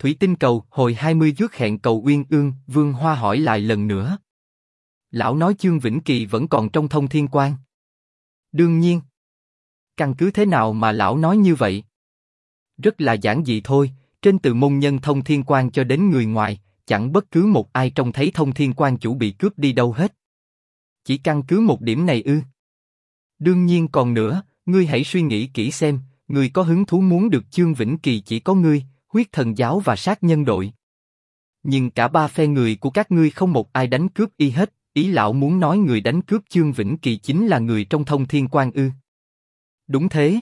Thủy tinh cầu, hồi 20 trước hẹn cầu Uyên Ương, Vương Hoa hỏi lại lần nữa. Lão nói Chương Vĩnh Kỳ vẫn còn trong Thông Thiên Quan. Đương nhiên. Căn cứ thế nào mà lão nói như vậy? Rất là giản dị thôi, trên từ môn nhân Thông Thiên Quan cho đến người ngoài, chẳng bất cứ một ai trông thấy Thông Thiên Quan chủ bị cướp đi đâu hết. Chỉ căn cứ một điểm này ư? Đương nhiên còn nữa, ngươi hãy suy nghĩ kỹ xem, ngươi có hứng thú muốn được Chương Vĩnh Kỳ chỉ có ngươi, Huyết Thần Giáo và Sát Nhân Đội. Nhưng cả ba phe người của các ngươi không một ai đánh cướp y hết, ý lão muốn nói người đánh cướp Chương Vĩnh Kỳ chính là người trong Thông Thiên Quan ư? Đúng thế.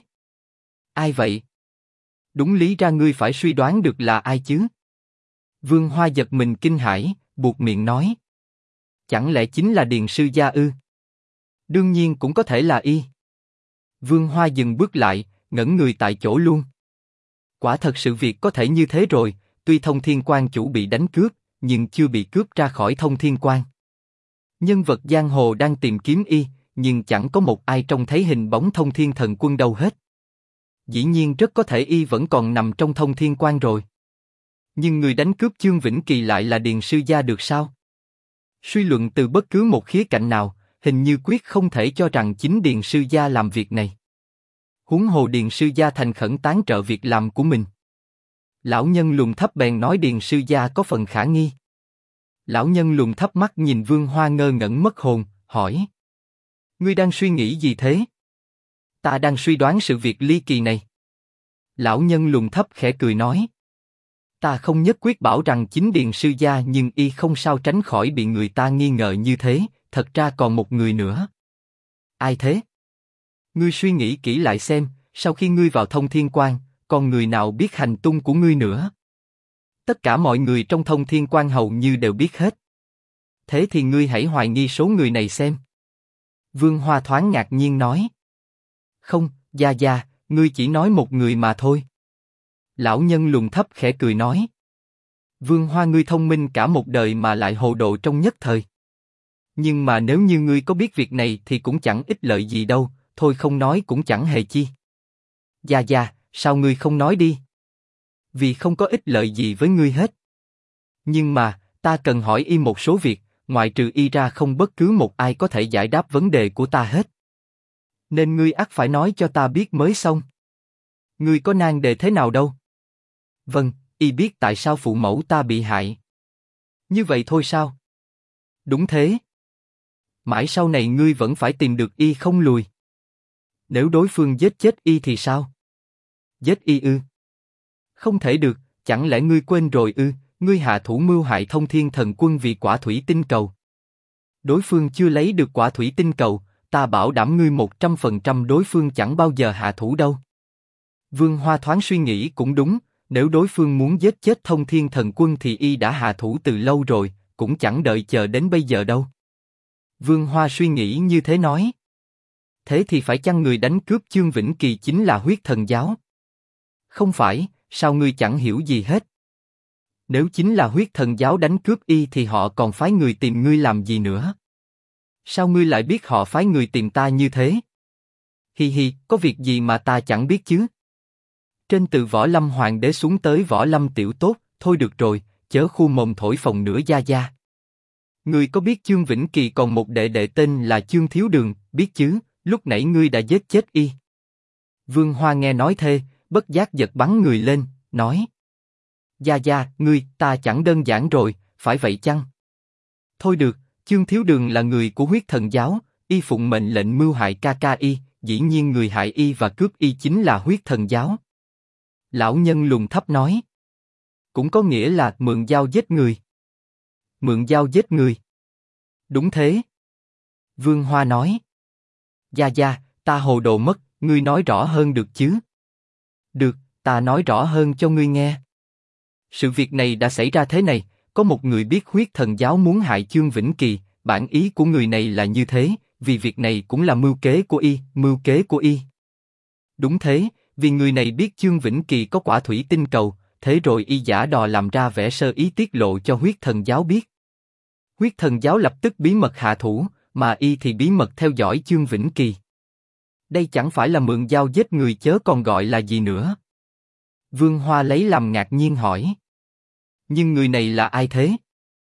Ai vậy? Đúng lý ra ngươi phải suy đoán được là ai chứ? Vương Hoa giật mình kinh hãi, buột miệng nói. Chẳng lẽ chính là Điền sư gia ư? Đương nhiên cũng có thể là y. Vương Hoa dừng bước lại, ngẩn người tại chỗ luôn. Quả thật sự việc có thể như thế rồi, tuy Thông Thiên Quan chủ bị đánh cướp, nhưng chưa bị cướp ra khỏi Thông Thiên Quan. Nhân vật giang hồ đang tìm kiếm y, nhưng chẳng có một ai trông thấy hình bóng Thông Thiên Thần Quân đâu hết. Dĩ nhiên rất có thể y vẫn còn nằm trong Thông Thiên Quan rồi. Nhưng người đánh cướp Chương Vĩnh Kỳ lại là Điền sư gia được sao? Suy luận từ bất cứ một khía cạnh nào, hình như quyết không thể cho rằng chính Điền sư gia làm việc này. Huống hồ Điền sư gia thành khẩn tán trợ việc làm của mình. Lão nhân lùn thấp bèn nói Điền sư gia có phần khả nghi. Lão nhân lùn thấp mắt nhìn Vương Hoa ngơ ngẩn mất hồn, hỏi. Ngươi đang suy nghĩ gì thế? Ta đang suy đoán sự việc ly kỳ này. Lão nhân lùn thấp khẽ cười nói. Ta không nhất quyết bảo rằng chính Điền sư gia, nhưng y không sao tránh khỏi bị người ta nghi ngờ như thế, thật ra còn một người nữa. Ai thế? Ngươi suy nghĩ kỹ lại xem, sau khi ngươi vào Thông Thiên Quan, còn người nào biết hành tung của ngươi nữa? Tất cả mọi người trong Thông Thiên Quan hầu như đều biết hết. Thế thì ngươi hãy hoài nghi số người này xem. Vương Hoa thoáng ngạc nhiên nói. Không, gia, ngươi chỉ nói một người mà thôi. Lão nhân lùn thấp khẽ cười nói. Vương Hoa, ngươi thông minh cả một đời mà lại hồ đồ trong nhất thời. Nhưng mà nếu như ngươi có biết việc này thì cũng chẳng ích lợi gì đâu, thôi không nói cũng chẳng hề chi. Gia, sao ngươi không nói đi? Vì không có ích lợi gì với ngươi hết. Nhưng mà, ta cần hỏi y một số việc, ngoại trừ y ra không bất cứ một ai có thể giải đáp vấn đề của ta hết. Nên ngươi ắt phải nói cho ta biết mới xong. Ngươi có nan đề thế nào đâu? Vâng, y biết tại sao phụ mẫu ta bị hại. Như vậy thôi sao? Đúng thế. Mãi sau này ngươi vẫn phải tìm được y không lùi. Nếu đối phương giết chết y thì sao? Giết y ư? Không thể được, chẳng lẽ ngươi quên rồi ư? Ngươi hạ thủ mưu hại Thông Thiên Thần Quân vì quả thủy tinh cầu. Đối phương chưa lấy được quả thủy tinh cầu, ta bảo đảm ngươi 100% đối phương chẳng bao giờ hạ thủ đâu. Vương Hoa thoáng suy nghĩ cũng đúng, nếu đối phương muốn giết chết Thông Thiên Thần Quân thì y đã hạ thủ từ lâu rồi, cũng chẳng đợi chờ đến bây giờ đâu. Vương Hoa suy nghĩ như thế nói. Thế thì phải chăng người đánh cướp Chương Vĩnh Kỳ chính là Huyết Thần Giáo? Không phải, sao ngươi chẳng hiểu gì hết? Nếu chính là Huyết Thần Giáo đánh cướp y thì họ còn phái người tìm ngươi làm gì nữa? Sao ngươi lại biết họ phái người tìm ta như thế? Hi hi, có việc gì mà ta chẳng biết chứ? Trên từ Võ Lâm Hoàng đế xuống tới Võ Lâm tiểu tốt, thôi được rồi, chớ khu mồm thổi phồng nữa gia. Ngươi có biết Chương Vĩnh Kỳ còn một đệ đệ tên là Chương Thiếu Đường, biết chứ, lúc nãy ngươi đã giết chết y. Vương Hoa nghe nói thế, bất giác giật bắn người lên, nói. Gia, ngươi, ta chẳng đơn giản rồi, phải vậy chăng? Thôi được, Chương Thiếu Đường là người của Huyết Thần Giáo, y phụng mệnh lệnh mưu hại ca ca y, dĩ nhiên người hại y và cướp y chính là Huyết Thần Giáo. Lão nhân lùn thấp nói. Cũng có nghĩa là mượn dao giết người. Mượn dao giết người. Đúng thế. Vương Hoa nói. Gia, ta hồ đồ mất, ngươi nói rõ hơn được chứ? Được, ta nói rõ hơn cho ngươi nghe. Sự việc này đã xảy ra thế này, có một người biết Huyết Thần Giáo muốn hại Chương Vĩnh Kỳ, bản ý của người này là như thế, vì việc này cũng là mưu kế của y. Đúng thế, vì người này biết Chương Vĩnh Kỳ có quả thủy tinh cầu, thế rồi y giả đò làm ra vẻ sơ ý tiết lộ cho Huyết Thần Giáo biết. Huyết Thần Giáo lập tức bí mật hạ thủ, mà y thì bí mật theo dõi Chương Vĩnh Kỳ. Đây chẳng phải là mượn dao giết người chớ còn gọi là gì nữa? Vương Hoa lấy làm ngạc nhiên hỏi. Nhưng người này là ai thế?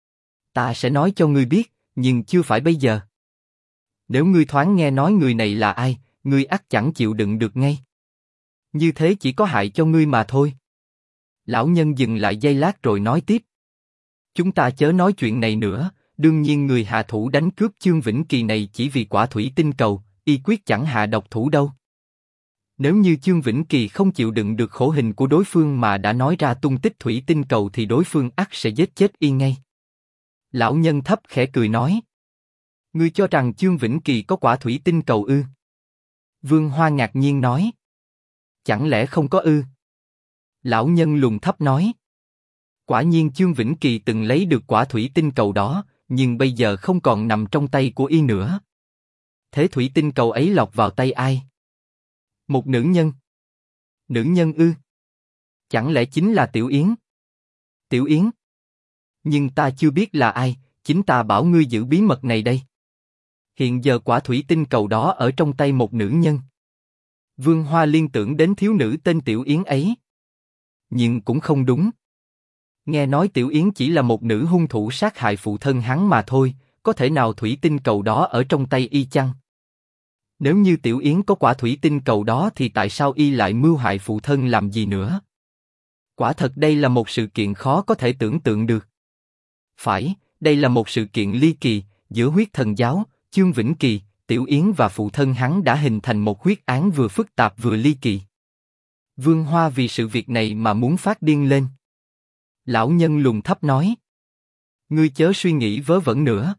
Ta sẽ nói cho ngươi biết, nhưng chưa phải bây giờ. Nếu ngươi thoáng nghe nói người này là ai, ngươi ắt chẳng chịu đựng được ngay. Như thế chỉ có hại cho ngươi mà thôi. Lão nhân dừng lại giây lát rồi nói tiếp. Chúng ta chớ nói chuyện này nữa, đương nhiên người hạ thủ đánh cướp Chương Vĩnh Kỳ này chỉ vì quả thủy tinh cầu, y quyết chẳng hạ độc thủ đâu. Nếu như Chương Vĩnh Kỳ không chịu đựng được khổ hình của đối phương mà đã nói ra tung tích thủy tinh cầu thì đối phương ắt sẽ giết chết y ngay. Lão nhân thấp khẽ cười nói. Ngươi cho rằng Chương Vĩnh Kỳ có quả thủy tinh cầu ư? Vương Hoa ngạc nhiên nói. Chẳng lẽ không có ư? Lão nhân lùn thấp nói. Quả nhiên Chương Vĩnh Kỳ từng lấy được quả thủy tinh cầu đó, nhưng bây giờ không còn nằm trong tay của y nữa. Thế thủy tinh cầu ấy lọt vào tay ai? Một nữ nhân. Nữ nhân ư? Chẳng lẽ chính là Tiểu Yến? Tiểu Yến? Nhưng ta chưa biết là ai, chính ta bảo ngươi giữ bí mật này đây. Hiện giờ quả thủy tinh cầu đó ở trong tay một nữ nhân. Vương Hoa liên tưởng đến thiếu nữ tên Tiểu Yến ấy. Nhưng cũng không đúng. Nghe nói Tiểu Yến chỉ là một nữ hung thủ sát hại phụ thân hắn mà thôi, có thể nào thủy tinh cầu đó ở trong tay y chăng? Nếu như Tiểu Yến có quả thủy tinh cầu đó thì tại sao y lại mưu hại phụ thân làm gì nữa? Quả thật đây là một sự kiện khó có thể tưởng tượng được. Phải, đây là một sự kiện ly kỳ, giữa huyết thần giáo, Chương Vĩnh Kỳ, Tiểu Yến và phụ thân hắn đã hình thành một huyết án vừa phức tạp vừa ly kỳ. Vương Hoa vì sự việc này mà muốn phát điên lên. Lão nhân lùn thấp nói. Ngươi chớ suy nghĩ vớ vẩn nữa.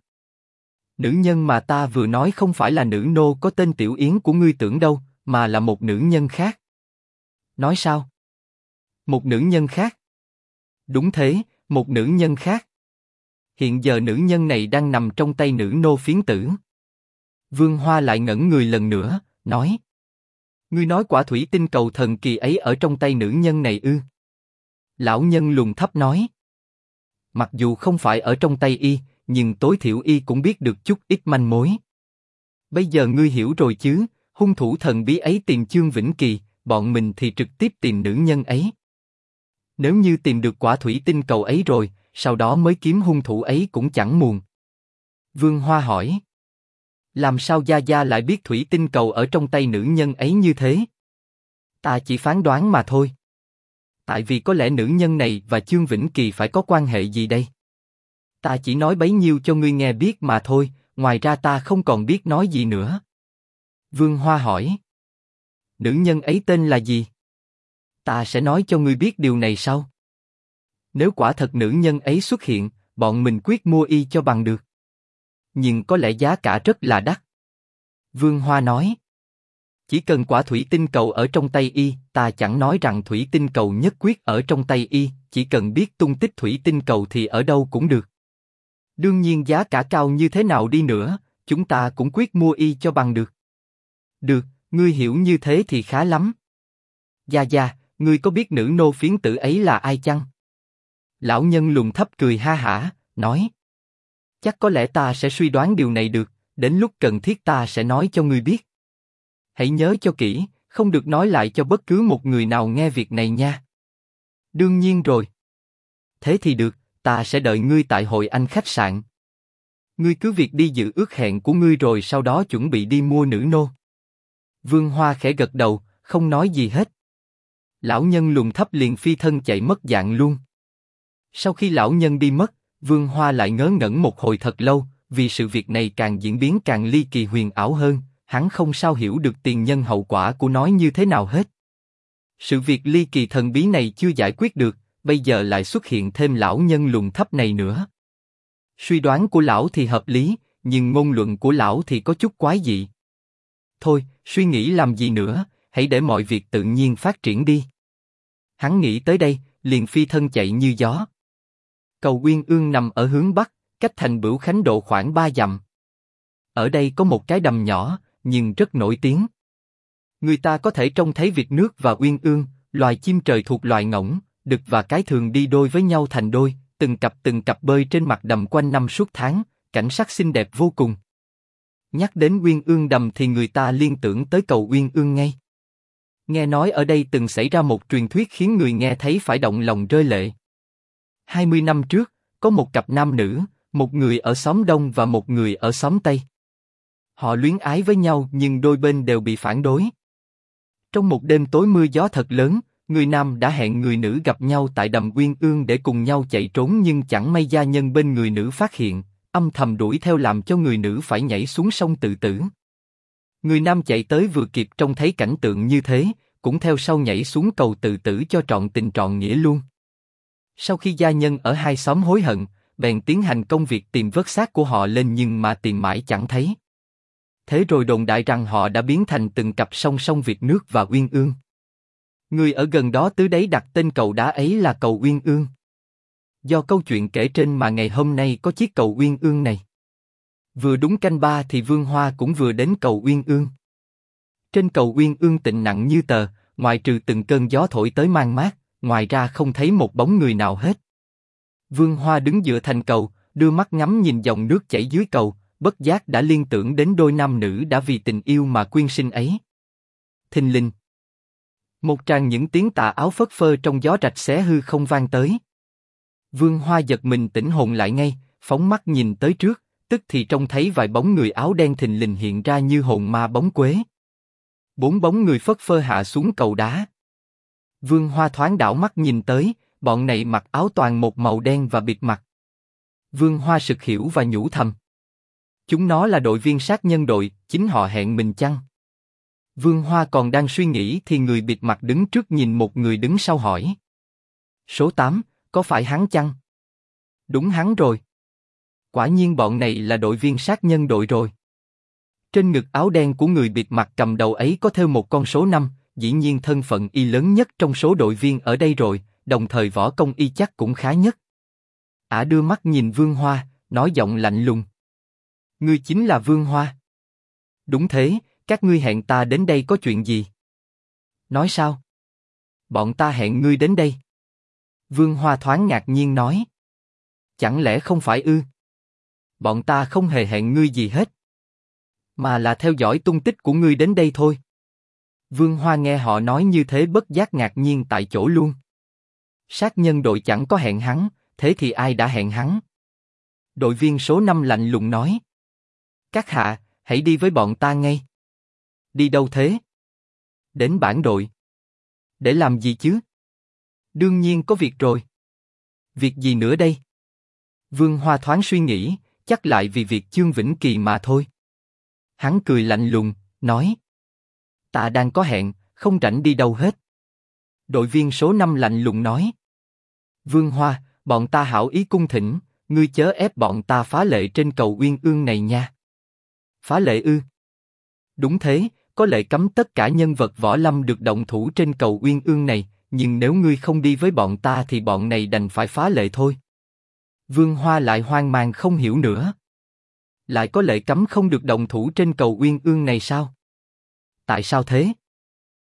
Nữ nhân mà ta vừa nói không phải là nữ nô có tên Tiểu Yến của ngươi tưởng đâu, mà là một nữ nhân khác. Nói sao? Một nữ nhân khác? Đúng thế, một nữ nhân khác. Hiện giờ nữ nhân này đang nằm trong tay nữ nô phiến tử. Vương Hoa lại ngẩn người lần nữa, nói. Ngươi nói quả thủy tinh cầu thần kỳ ấy ở trong tay nữ nhân này ư? Lão nhân lùn thấp nói. Mặc dù không phải ở trong tay y, nhưng tối thiểu y cũng biết được chút ít manh mối. Bây giờ ngươi hiểu rồi chứ, hung thủ thần bí ấy tìm Chương Vĩnh Kỳ, bọn mình thì trực tiếp tìm nữ nhân ấy. Nếu như tìm được quả thủy tinh cầu ấy rồi, sau đó mới kiếm hung thủ ấy cũng chẳng muộn. Vương Hoa hỏi. Làm sao Gia Gia lại biết thủy tinh cầu ở trong tay nữ nhân ấy như thế? Ta chỉ phán đoán mà thôi. Tại vì có lẽ nữ nhân này và Chương Vĩnh Kỳ phải có quan hệ gì đây? Ta chỉ nói bấy nhiêu cho ngươi nghe biết mà thôi, ngoài ra ta không còn biết nói gì nữa. Vương Hoa hỏi. Nữ nhân ấy tên là gì? Ta sẽ nói cho ngươi biết điều này sau. Nếu quả thật nữ nhân ấy xuất hiện, bọn mình quyết mua y cho bằng được. Nhưng có lẽ giá cả rất là đắt. Vương Hoa nói. Chỉ cần quả thủy tinh cầu ở trong tay y, ta chẳng nói rằng thủy tinh cầu nhất quyết ở trong tay y, chỉ cần biết tung tích thủy tinh cầu thì ở đâu cũng được. Đương nhiên giá cả cao như thế nào đi nữa, chúng ta cũng quyết mua y cho bằng được. Được, ngươi hiểu như thế thì khá lắm. Gia Gia, ngươi có biết nữ nô phiến tử ấy là ai chăng? Lão nhân lùn thấp cười ha hả, nói. Chắc có lẽ ta sẽ suy đoán điều này được, đến lúc cần thiết ta sẽ nói cho ngươi biết. Hãy nhớ cho kỹ, không được nói lại cho bất cứ một người nào nghe việc này nha. Đương nhiên rồi. Thế thì được, ta sẽ đợi ngươi tại Hội Anh khách sạn. Ngươi cứ việc đi giữ ước hẹn của ngươi rồi sau đó chuẩn bị đi mua nữ nô. Vương Hoa khẽ gật đầu, không nói gì hết. Lão nhân lùn thấp liền phi thân chạy mất dạng luôn. Sau khi lão nhân đi mất, Vương Hoa lại ngớ ngẩn một hồi thật lâu, vì sự việc này càng diễn biến càng ly kỳ huyền ảo hơn, hắn không sao hiểu được tiền nhân hậu quả của nó như thế nào hết. Sự việc ly kỳ thần bí này chưa giải quyết được, bây giờ lại xuất hiện thêm lão nhân lùn thấp này nữa. Suy đoán của lão thì hợp lý, nhưng ngôn luận của lão thì có chút quái dị. Thôi, suy nghĩ làm gì nữa, hãy để mọi việc tự nhiên phát triển đi. Hắn nghĩ tới đây, liền phi thân chạy như gió. Cầu Uyên Ương nằm ở hướng bắc, cách thành Bửu Khánh độ khoảng 3 dặm. Ở đây có một cái đầm nhỏ, nhưng rất nổi tiếng. Người ta có thể trông thấy vịt nước và uyên ương, loài chim trời thuộc loài ngỗng, đực và cái thường đi đôi với nhau thành đôi, từng cặp bơi trên mặt đầm quanh năm suốt tháng, cảnh sắc xinh đẹp vô cùng. Nhắc đến Uyên Ương đầm thì người ta liên tưởng tới cầu Uyên Ương ngay. Nghe nói ở đây từng xảy ra một truyền thuyết khiến người nghe thấy phải động lòng rơi lệ. 20 năm trước, có một cặp nam nữ, một người ở xóm Đông và một người ở xóm Tây. Họ luyến ái với nhau nhưng đôi bên đều bị phản đối. Trong một đêm tối mưa gió thật lớn, người nam đã hẹn người nữ gặp nhau tại đầm Uyên Ương để cùng nhau chạy trốn, nhưng chẳng may gia nhân bên người nữ phát hiện, âm thầm đuổi theo làm cho người nữ phải nhảy xuống sông tự tử. Người nam chạy tới vừa kịp trông thấy cảnh tượng như thế, cũng theo sau nhảy xuống cầu tự tử cho trọn tình trọn nghĩa luôn. Sau khi gia nhân ở hai xóm hối hận, bèn tiến hành công việc tìm vớt xác của họ lên, nhưng mà tìm mãi chẳng thấy. Thế rồi đồn đại rằng họ đã biến thành từng cặp song song Việt Nước và Uyên Ương. Người ở gần đó từ đấy đặt tên cầu đá ấy là cầu Uyên Ương. Do câu chuyện kể trên mà ngày hôm nay có chiếc cầu Uyên Ương này. Vừa đúng canh 3 thì Vương Hoa cũng vừa đến cầu Uyên Ương. Trên cầu Uyên Ương tĩnh lặng như tờ, ngoài trừ từng cơn gió thổi tới man mát, ngoài ra không thấy một bóng người nào hết. Vương Hoa đứng dựa thành cầu, đưa mắt ngắm nhìn dòng nước chảy dưới cầu, bất giác đã liên tưởng đến đôi nam nữ đã vì tình yêu mà quyên sinh ấy. Thình lình, một tràng những tiếng tà áo phất phơ trong gió rạch xé hư không vang tới. Vương Hoa giật mình tỉnh hồn lại ngay, phóng mắt nhìn tới trước, tức thì trông thấy vài bóng người áo đen thình lình hiện ra như hồn ma bóng quế. 4 bóng người phất phơ hạ xuống cầu đá. Vương Hoa thoáng đảo mắt nhìn tới, bọn này mặc áo toàn một màu đen và bịt mặt. Vương Hoa sực hiểu và nhủ thầm: chúng nó là đội viên sát nhân đội, chính họ hẹn mình chăng? Vương Hoa còn đang suy nghĩ thì người bịt mặt đứng trước nhìn một người đứng sau hỏi: số 8, có phải hắn chăng? Đúng hắn rồi. Quả nhiên bọn này là đội viên sát nhân đội rồi. Trên ngực áo đen của người bịt mặt cầm đầu ấy có thêu một con số 5, dĩ nhiên thân phận y lớn nhất trong số đội viên ở đây rồi, đồng thời võ công y chắc cũng khá nhất. Ả đưa mắt nhìn Vương Hoa, nói giọng lạnh lùng: ngươi chính là Vương Hoa? Đúng thế, các ngươi hẹn ta đến đây có chuyện gì? Nói sao? Bọn ta hẹn ngươi đến đây. Vương Hoa thoáng ngạc nhiên nói: chẳng lẽ không phải ư? Bọn ta không hề hẹn ngươi gì hết, mà là theo dõi tung tích của ngươi đến đây thôi. Vương Hoa nghe họ nói như thế bất giác ngạc nhiên tại chỗ luôn. Sát nhân đội chẳng có hẹn hắn, thế thì ai đã hẹn hắn? Đội viên số 5 lạnh lùng nói: các hạ, hãy đi với bọn ta ngay. Đi đâu thế? Đến bản đội. Để làm gì chứ? Đương nhiên có việc rồi. Việc gì nữa đây? Vương Hoa thoáng suy nghĩ, chắc lại vì việc Chương Vĩnh Kỳ mà thôi. Hắn cười lạnh lùng, nói: ta đang có hẹn, không rảnh đi đâu hết. Đội viên số 5 lạnh lùng nói: Vương Hoa, bọn ta hảo ý cung thỉnh, ngươi chớ ép bọn ta phá lệ trên cầu Uyên Ương này nha. Phá lệ ư? Đúng thế, có lệ cấm tất cả nhân vật võ lâm được động thủ trên cầu Uyên Ương này, nhưng nếu ngươi không đi với bọn ta thì bọn này đành phải phá lệ thôi. Vương Hoa lại hoang mang không hiểu nữa. Lại có lệ cấm không được động thủ trên cầu Uyên Ương này sao? Tại sao thế?